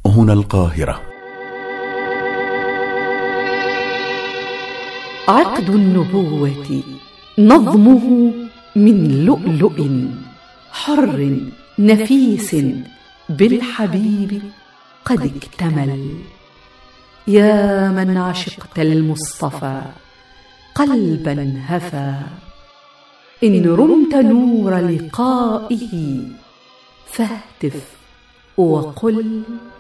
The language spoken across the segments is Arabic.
هنا القاهرة. عقد النبوة نظمه من لؤلؤ حر نفيس بالحبيب قد اكتمل. يا من عشقت المصطفى قلبا هفى، إن رمت نور لقائه فاهتف وقل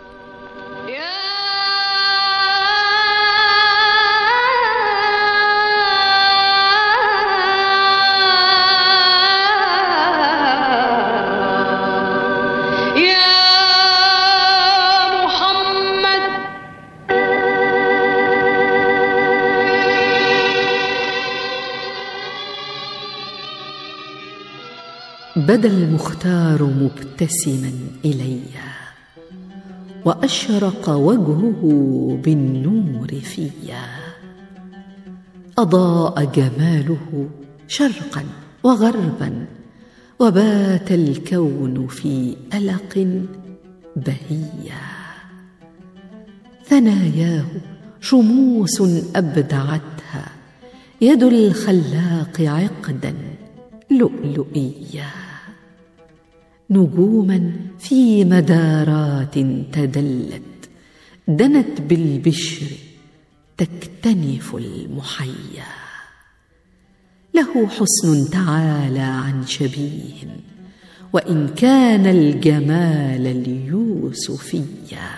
بدا المختار مبتسما إلي، وأشرق وجهه بالنور فيا. أضاء جماله شرقا وغربا، وبات الكون في ألق بهيا. ثناياه شموس أبدعتها يد الخلاق عقدا لؤلؤيا. نجوما في مدارات تدلت، دنت بالبشر تكتنف المحيا. له حسن تعالى عن شبيه، وإن كان الجمال اليوسفيا.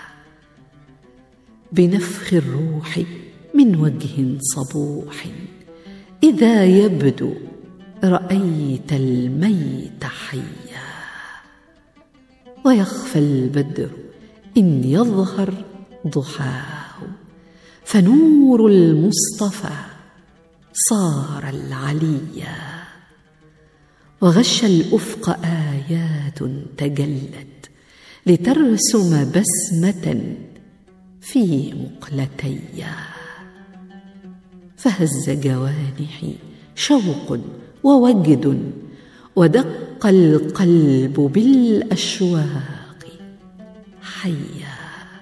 بنفخ الروح من وجه صبوح، إذا يبدو رأيت الميت حيا. ويخفى البدر إن يظهر ضحاه، فنور المصطفى صار العليا. وغش الأفق آيات تجلت، لترسم بسمة في مقلتيا. فهز جوانحي شوق ووجد، ودق القلب بالأشواق حيا.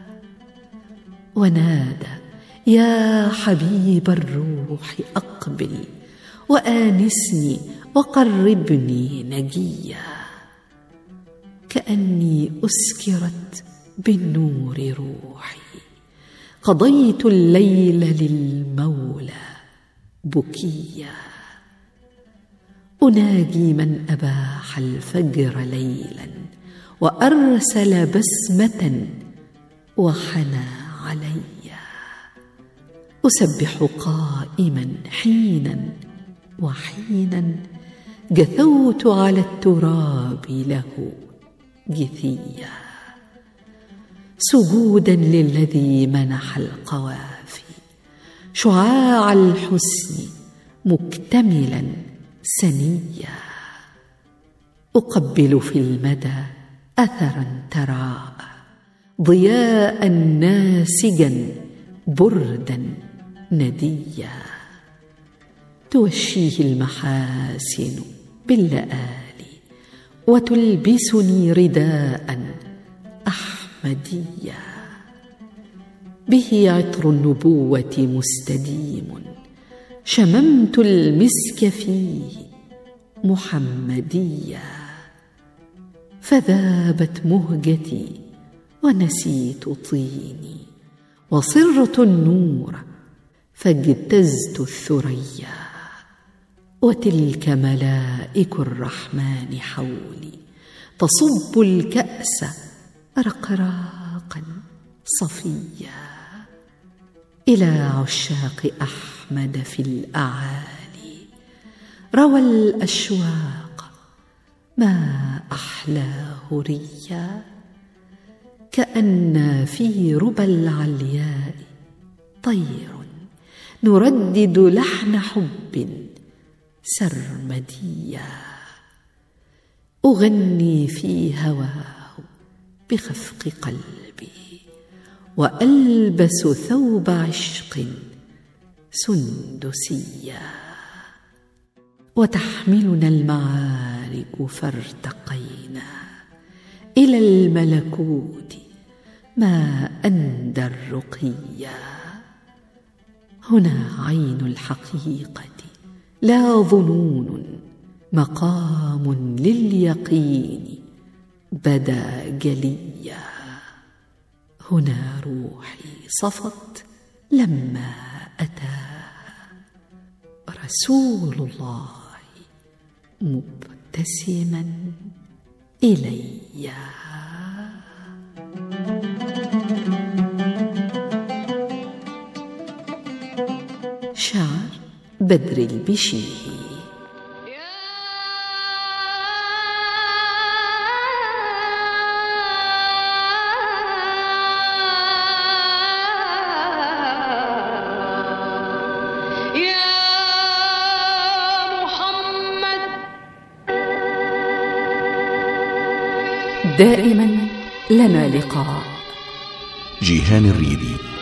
ونادى يا حبيب الروح أقبل، وآنسني وقربني نجيا. كأني أسكرت بالنور روحي، قضيت الليل للمولى بكيا. أناجي من أباح الفجر ليلا، وأرسل بسمة وحنى علي. أسبح قائما حينا وحينا، جثوت على التراب له جثيا. سجودا للذي منح القوافي شعاع الحسن مكتملا سنيا. أقبل في المدى أثرا تراءى، ضياء ناسجا بردا نديا. توشيه المحاسن باللآلي، وتلبسني رداء أحمديا. به عطر النبوة مستديم، شممت المسك فيه محمديا. فذابت مهجتي ونسيت طيني، وصرت النور فاجتزت الثريا. وتلك ملائك الرحمن حولي، تصب الكأس رقراقا صفيا. إلى عشاق أحمد في الأعالي روى الأشواق، ما أحلاه ريا. كأن في ربى العلياء طير، نردد لحن حب سرمديا. أغني في هواه بخفق قلبي، وألبس ثوب عشق سندسيا. وتحملنا المعارك فارتقينا إلى الملكوت ما أندى الرقيا. هنا عين الحقيقة لا ظنون، مقام لليقين بدا جليا. هنا روحي صفت لما أتاها رسول الله مبتسما إلي. شعر بدر البشيهي. دائما لنا لقاء. جيهان الريدي.